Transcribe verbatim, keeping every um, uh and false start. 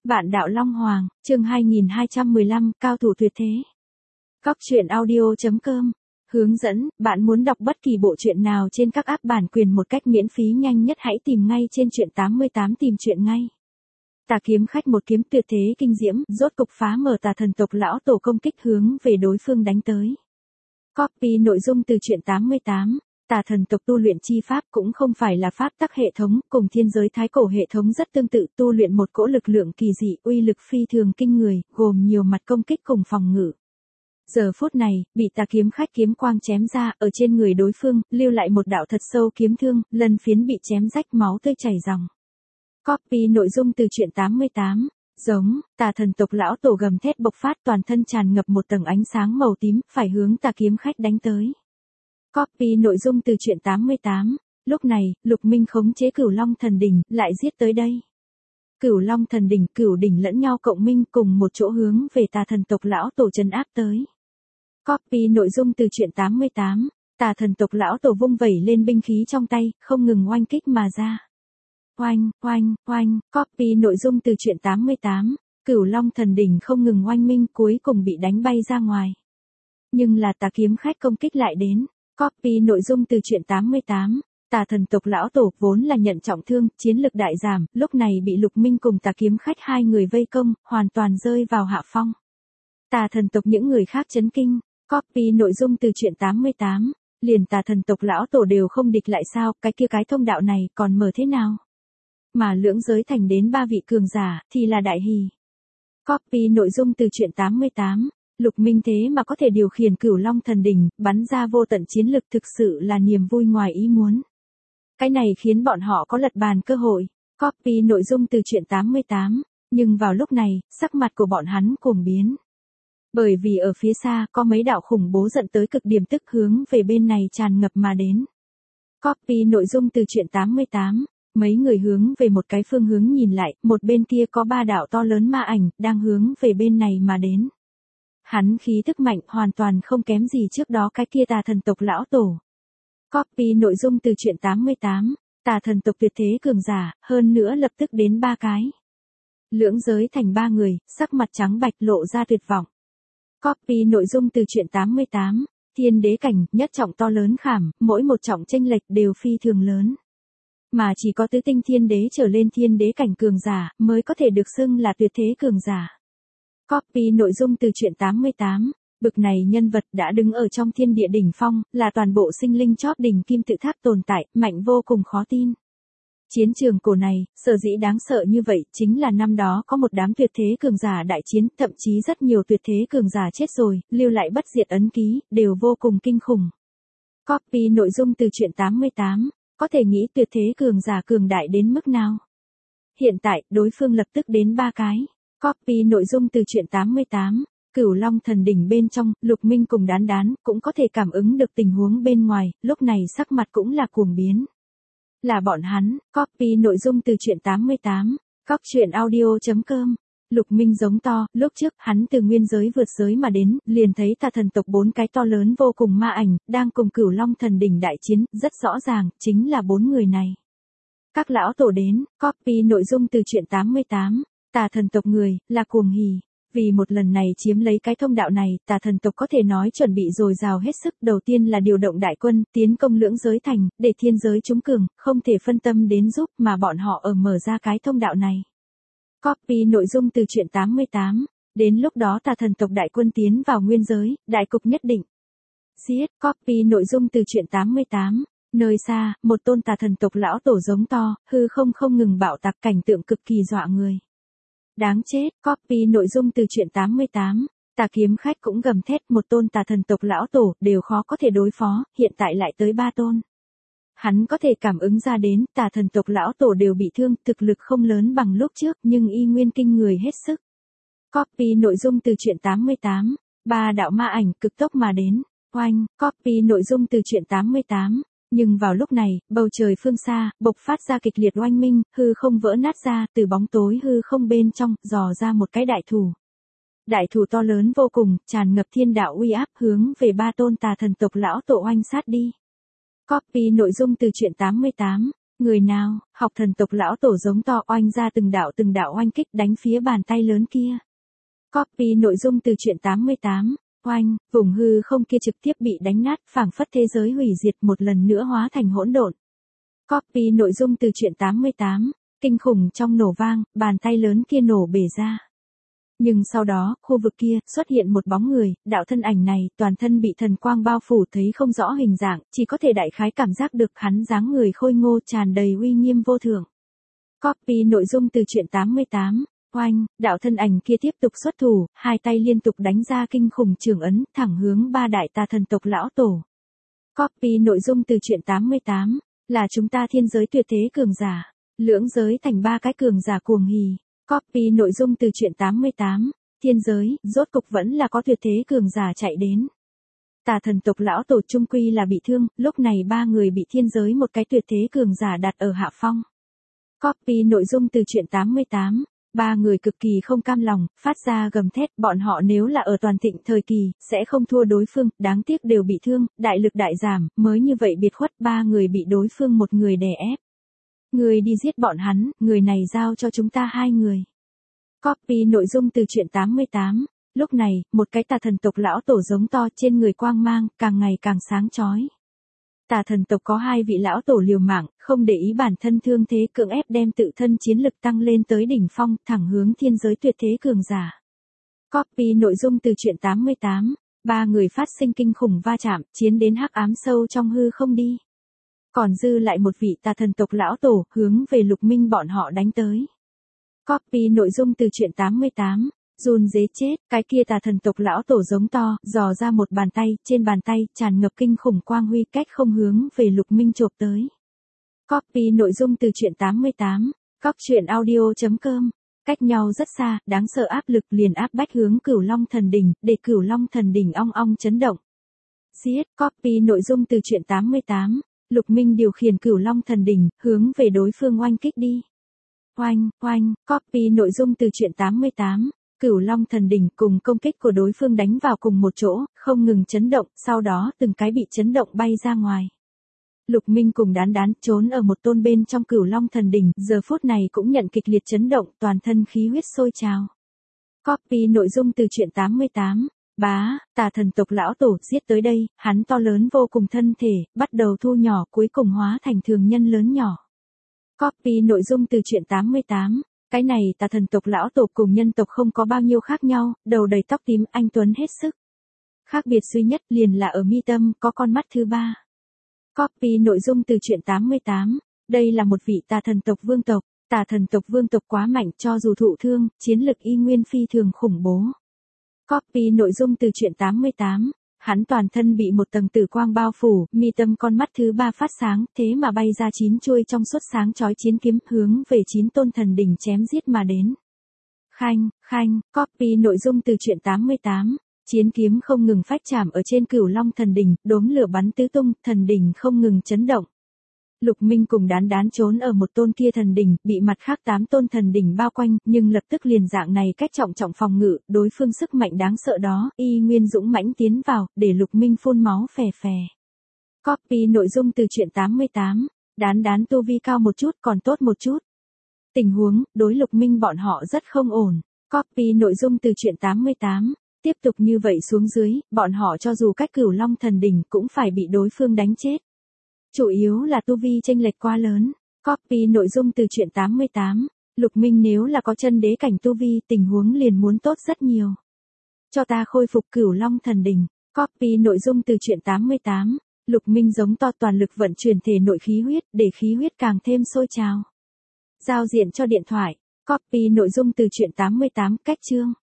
Vạn đạo Long Hoàng, chương hai nghìn hai trăm mười lăm, cao thủ tuyệt thế. Góc truyện audio chấm com. Hướng dẫn, bạn muốn đọc bất kỳ bộ truyện nào trên các app bản quyền một cách miễn phí nhanh nhất hãy tìm ngay trên truyện tám mươi tám tìm truyện ngay. Tà kiếm khách một kiếm tuyệt thế kinh diễm, rốt cục phá mở tà thần tộc lão tổ công kích hướng về đối phương đánh tới. Copy nội dung từ truyện tám mươi tám. Tà thần tộc tu luyện chi pháp cũng không phải là pháp tắc hệ thống, cùng thiên giới thái cổ hệ thống rất tương tự, tu luyện một cỗ lực lượng kỳ dị, uy lực phi thường kinh người, gồm nhiều mặt công kích cùng phòng ngự. Giờ phút này, bị tà kiếm khách kiếm quang chém ra, ở trên người đối phương, lưu lại một đạo thật sâu kiếm thương, lần phiến bị chém rách máu tươi chảy ròng. Copy nội dung từ truyện tám mươi tám. Giống, tà thần tộc lão tổ gầm thét bộc phát, toàn thân tràn ngập một tầng ánh sáng màu tím, phải hướng tà kiếm khách đánh tới. Copy nội dung từ truyện tám mươi tám. Lúc này, Lục Minh khống chế Cửu Long Thần Đỉnh, lại giết tới đây. Cửu Long Thần Đỉnh, Cửu đỉnh lẫn nhau cộng minh cùng một chỗ hướng về tà thần tộc lão tổ trấn áp tới. Copy nội dung từ truyện tám mươi tám. Tà thần tộc lão tổ vung vẩy lên binh khí trong tay, không ngừng oanh kích mà ra. Oanh, oanh, oanh, copy nội dung từ truyện tám mươi tám. Cửu Long Thần Đỉnh không ngừng oanh minh, cuối cùng bị đánh bay ra ngoài. Nhưng là tà kiếm khách công kích lại đến. Copy nội dung từ truyện tám mươi tám. Tà thần tộc lão tổ vốn là nhận trọng thương, chiến lực đại giảm, lúc này bị Lục Minh cùng tà kiếm khách hai người vây công, hoàn toàn rơi vào hạ phong. Tà thần tộc những người khác chấn kinh. Copy nội dung từ truyện tám mươi tám. Liền tà thần tộc lão tổ đều không địch lại sao, cái kia cái thông đạo này còn mở thế nào? Mà lưỡng giới thành đến ba vị cường giả, thì là đại hỉ. Copy nội dung từ truyện tám mươi tám. Lục Minh thế mà có thể điều khiển Cửu Long Thần Đỉnh, bắn ra vô tận chiến lực, thực sự là niềm vui ngoài ý muốn. Cái này khiến bọn họ có lật bàn cơ hội. Copy nội dung từ truyện tám mươi tám. Nhưng vào lúc này, sắc mặt của bọn hắn cuồng biến. Bởi vì ở phía xa có mấy đạo khủng bố dẫn tới cực điểm tức hướng về bên này tràn ngập mà đến. Copy nội dung từ truyện tám mươi tám. Mấy người hướng về một cái phương hướng nhìn lại, một bên kia có ba đạo to lớn ma ảnh, đang hướng về bên này mà đến. Hắn khí tức mạnh, hoàn toàn không kém gì trước đó cái kia tà thần tộc lão tổ. Copy nội dung từ truyện tám mươi tám. Tà thần tộc tuyệt thế cường giả, hơn nữa lập tức đến ba cái. Lưỡng giới thành ba người, sắc mặt trắng bạch lộ ra tuyệt vọng. Copy nội dung từ truyện tám mươi tám. Thiên đế cảnh, nhất trọng to lớn khảm, mỗi một trọng chênh lệch đều phi thường lớn. Mà chỉ có tứ tinh thiên đế trở lên thiên đế cảnh cường giả, mới có thể được xưng là tuyệt thế cường giả. Copy nội dung từ truyện tám mươi tám. Bực này nhân vật đã đứng ở trong thiên địa đỉnh phong, là toàn bộ sinh linh chóp đỉnh kim tự tháp tồn tại, mạnh vô cùng khó tin. Chiến trường cổ này, sở dĩ đáng sợ như vậy, chính là năm đó có một đám tuyệt thế cường giả đại chiến, thậm chí rất nhiều tuyệt thế cường giả chết rồi, lưu lại bất diệt ấn ký, đều vô cùng kinh khủng. Copy nội dung từ truyện tám mươi tám. Có thể nghĩ tuyệt thế cường giả cường đại đến mức nào? Hiện tại, đối phương lập tức đến ba cái. Copy nội dung từ truyện tám mươi tám. Cửu Long Thần Đỉnh bên trong, Lục Minh cùng Đán Đán cũng có thể cảm ứng được tình huống bên ngoài, lúc này sắc mặt cũng là cuồng biến. Là bọn hắn. Copy nội dung từ truyện tám mươi tám. Góc truyện audio chấm com. Lục Minh giống to, lúc trước hắn từ nguyên giới vượt giới mà đến, liền thấy tà thần tộc bốn cái to lớn vô cùng ma ảnh, đang cùng Cửu Long Thần Đỉnh đại chiến, rất rõ ràng, chính là bốn người này. Các lão tổ đến. Copy nội dung từ truyện tám mươi tám. Tà thần tộc người, là cuồng hỉ. Vì một lần này chiếm lấy cái thông đạo này, tà thần tộc có thể nói chuẩn bị dồi dào hết sức, đầu tiên là điều động đại quân, tiến công lưỡng giới thành, để thiên giới chúng cường, không thể phân tâm đến giúp mà bọn họ ở mở ra cái thông đạo này. Copy nội dung từ truyện tám mươi tám. Đến lúc đó tà thần tộc đại quân tiến vào nguyên giới, đại cục nhất định. Giết. Copy nội dung từ truyện tám mươi tám. Nơi xa, một tôn tà thần tộc lão tổ giống to, hư không không ngừng bạo tạc, cảnh tượng cực kỳ dọa người. Đáng chết. Copy nội dung từ truyện tám mươi tám. Tà kiếm khách cũng gầm thét, một tôn tà thần tộc lão tổ, đều khó có thể đối phó, hiện tại lại tới ba tôn. Hắn có thể cảm ứng ra đến, tà thần tộc lão tổ đều bị thương, thực lực không lớn bằng lúc trước, nhưng y nguyên kinh người hết sức. Copy nội dung từ truyện tám mươi tám. Ba đạo ma ảnh, cực tốc mà đến. Oanh. Copy nội dung từ truyện tám mươi tám. Nhưng vào lúc này, bầu trời phương xa, bộc phát ra kịch liệt oanh minh, hư không vỡ nát ra, từ bóng tối hư không bên trong, dò ra một cái đại thủ. Đại thủ to lớn vô cùng, tràn ngập thiên đạo uy áp hướng về ba tôn tà thần tộc lão tổ oanh sát đi. Copy nội dung từ truyện tám mươi tám. Người nào, học thần tộc lão tổ giống to oanh ra từng đạo từng đạo oanh kích đánh phía bàn tay lớn kia. Copy nội dung từ truyện tám mươi tám. Oanh, vùng hư không kia trực tiếp bị đánh nát, phảng phất thế giới hủy diệt một lần nữa hóa thành hỗn độn. Copy nội dung từ truyện tám mươi tám. Kinh khủng trong nổ vang, bàn tay lớn kia nổ bể ra. Nhưng sau đó, khu vực kia, xuất hiện một bóng người, đạo thân ảnh này, toàn thân bị thần quang bao phủ thấy không rõ hình dạng, chỉ có thể đại khái cảm giác được hắn dáng người khôi ngô tràn đầy uy nghiêm vô thượng. Copy nội dung từ truyện tám mươi tám. Oanh, đạo thân ảnh kia tiếp tục xuất thủ, hai tay liên tục đánh ra kinh khủng trường ấn, thẳng hướng ba đại tà thần tộc lão tổ. Copy nội dung từ truyện tám mươi tám. Là chúng ta thiên giới tuyệt thế cường giả. Lưỡng giới thành ba cái cường giả cuồng hỉ. Copy nội dung từ truyện tám mươi tám. Thiên giới, rốt cục vẫn là có tuyệt thế cường giả chạy đến. Tà thần tộc lão tổ trung quy là bị thương, lúc này ba người bị thiên giới một cái tuyệt thế cường giả đặt ở hạ phong. Copy nội dung từ truyện tám mươi tám. Ba người cực kỳ không cam lòng, phát ra gầm thét, bọn họ nếu là ở toàn thịnh thời kỳ, sẽ không thua đối phương, đáng tiếc đều bị thương, đại lực đại giảm, mới như vậy biệt khuất ba người bị đối phương một người đè ép. Người đi giết bọn hắn, người này giao cho chúng ta hai người. Copy nội dung từ truyện tám mươi tám. Lúc này, một cái tà thần tộc lão tổ giống to trên người quang mang, càng ngày càng sáng chói. Tà thần tộc có hai vị lão tổ liều mạng, không để ý bản thân thương thế cưỡng ép đem tự thân chiến lực tăng lên tới đỉnh phong, thẳng hướng thiên giới tuyệt thế cường giả. Copy nội dung từ truyện tám mươi tám. Ba người phát sinh kinh khủng va chạm, chiến đến hắc ám sâu trong hư không đi. Còn dư lại một vị tà thần tộc lão tổ, hướng về Lục Minh bọn họ đánh tới. Copy nội dung từ truyện tám mươi tám. Run dế chết, cái kia tà thần tộc lão tổ giống to, dò ra một bàn tay, trên bàn tay, tràn ngập kinh khủng quang huy cách không hướng về Lục Minh chộp tới. Copy nội dung từ truyện tám mươi tám. Cóc truyện audio chấm com. Cách nhau rất xa, đáng sợ áp lực liền áp bách hướng Cửu Long Thần Đỉnh, để Cửu Long Thần Đỉnh ong ong chấn động. Giết, copy nội dung từ truyện tám mươi tám. Lục Minh điều khiển Cửu Long Thần Đỉnh, hướng về đối phương oanh kích đi. Oanh, oanh, copy nội dung từ truyện tám mươi tám. Cửu Long Thần Đỉnh cùng công kích của đối phương đánh vào cùng một chỗ, không ngừng chấn động, sau đó từng cái bị chấn động bay ra ngoài. Lục Minh cùng đán đán trốn ở một tôn bên trong Cửu Long Thần Đỉnh, giờ phút này cũng nhận kịch liệt chấn động, toàn thân khí huyết sôi trào. Copy nội dung từ truyện tám mươi tám. Bá, tà thần tộc lão tổ giết tới đây, hắn to lớn vô cùng thân thể, bắt đầu thu nhỏ cuối cùng hóa thành thường nhân lớn nhỏ. Copy nội dung từ truyện tám mươi tám. Cái này tà thần tộc lão tổ cùng nhân tộc không có bao nhiêu khác nhau, đầu đầy tóc tím anh tuấn hết sức. Khác biệt duy nhất liền là ở mi tâm có con mắt thứ ba. Copy nội dung từ truyện tám mươi tám. Đây là một vị tà thần tộc vương tộc, tà thần tộc vương tộc quá mạnh cho dù thụ thương, chiến lực y nguyên phi thường khủng bố. Copy nội dung từ truyện tám mươi tám. Hắn toàn thân bị một tầng tử quang bao phủ, mi tâm con mắt thứ ba phát sáng, thế mà bay ra chín chuôi trong suốt sáng chói chiến kiếm, hướng về chín tôn thần đỉnh chém giết mà đến. Khanh, khanh, copy nội dung từ truyện tám mươi tám. Chiến kiếm không ngừng phách chạm ở trên Cửu Long Thần Đỉnh, đốm lửa bắn tứ tung, thần đỉnh không ngừng chấn động. Lục Minh cùng đán đán trốn ở một tôn kia thần đỉnh, bị mặt khác tám tôn thần đỉnh bao quanh, nhưng lập tức liền dạng này cách trọng trọng phòng ngự, đối phương sức mạnh đáng sợ đó, y nguyên dũng mãnh tiến vào, để Lục Minh phun máu phè phè. Copy nội dung từ truyện tám mươi tám. Đán đán tu vi cao một chút còn tốt một chút. Tình huống, đối Lục Minh bọn họ rất không ổn. Copy nội dung từ truyện tám mươi tám. Tiếp tục như vậy xuống dưới, bọn họ cho dù cách Cửu Long Thần Đỉnh cũng phải bị đối phương đánh chết. Chủ yếu là tu vi chênh lệch quá lớn. Copy nội dung từ truyện tám mươi tám. Lục Minh nếu là có chân đế cảnh tu vi, tình huống liền muốn tốt rất nhiều. Cho ta khôi phục Cửu Long Thần Đỉnh. Copy nội dung từ truyện tám mươi tám. Lục Minh giống to toàn lực vận chuyển thể nội khí huyết, để khí huyết càng thêm sôi trào. Giao diện cho điện thoại. Copy nội dung từ truyện tám mươi tám, cách chương.